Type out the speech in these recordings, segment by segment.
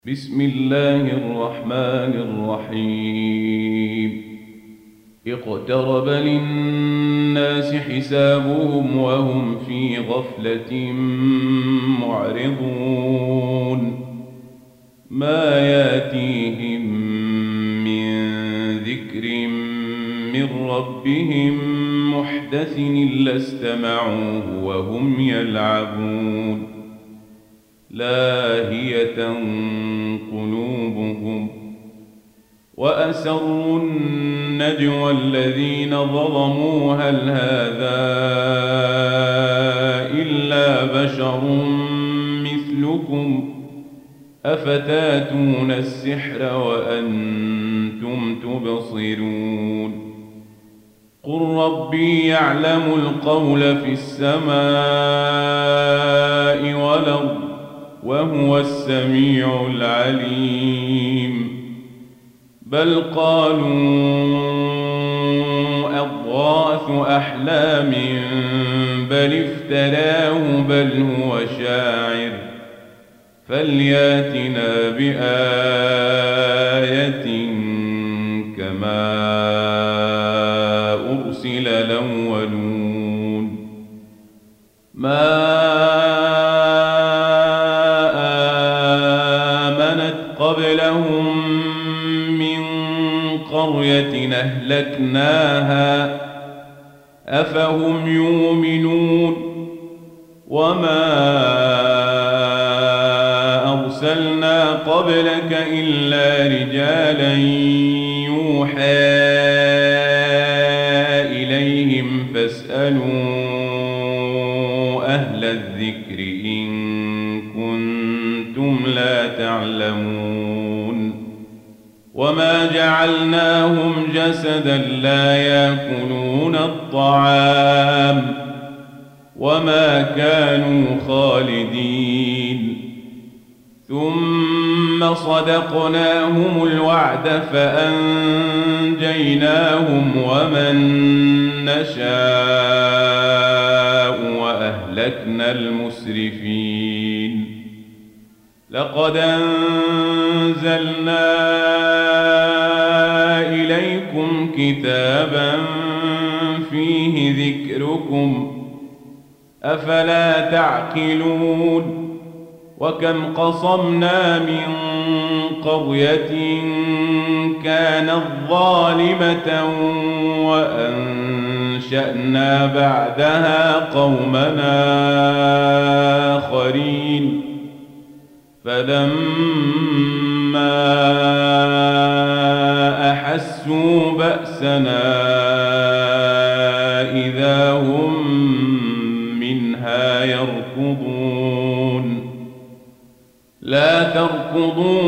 بسم الله الرحمن الرحيم. اقترب للناس حسابهم وهم في غفلة معرضون. ما ياتيهم من ذكر من ربهم محدث إلا استمعوه وهم يلعبون. لاهية قلوبهم وأسروا النجوى الذين ظلموا هل هذا إلا بشر مثلكم أفتاتون السحر وأنتم تبصرون. قل ربي يعلم القول في السماء والأرض وهو السميع العليم. بل قالوا أضغاث أحلام بل افتراه بل هو شاعر فلياتنا بآية كما أرسل الأولون. ما قبلهم من قرية أهلكناها أفهم يؤمنون. وما أرسلنا قبلك إلا رجالا يوحى إليهم فاسألوا أهل الذكر إن كنتم لا تعلمون. وما جعلناهم جسدا لا يأكلون الطعام وما كانوا خالدين. ثم صدقناهم الوعد فأنجيناهم ومن نشاء وأهلكنا المسرفين. لقد أنزلنا إليكم كتابا فيه ذكركم أفلا تعقلون. وكم قصمنا من قرية كانت ظالمة وأنشأنا بعدها قومنا آخرين فلما أحسوا بأسنا إذا هم منها يركضون. لا تركضوا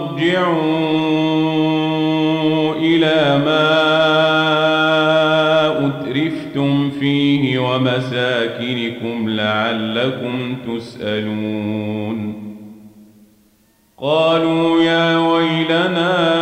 وارجعوا إلى ما أترفتم فيه ومساكنكم لعلكم تسألون. قالوا يا ويلنا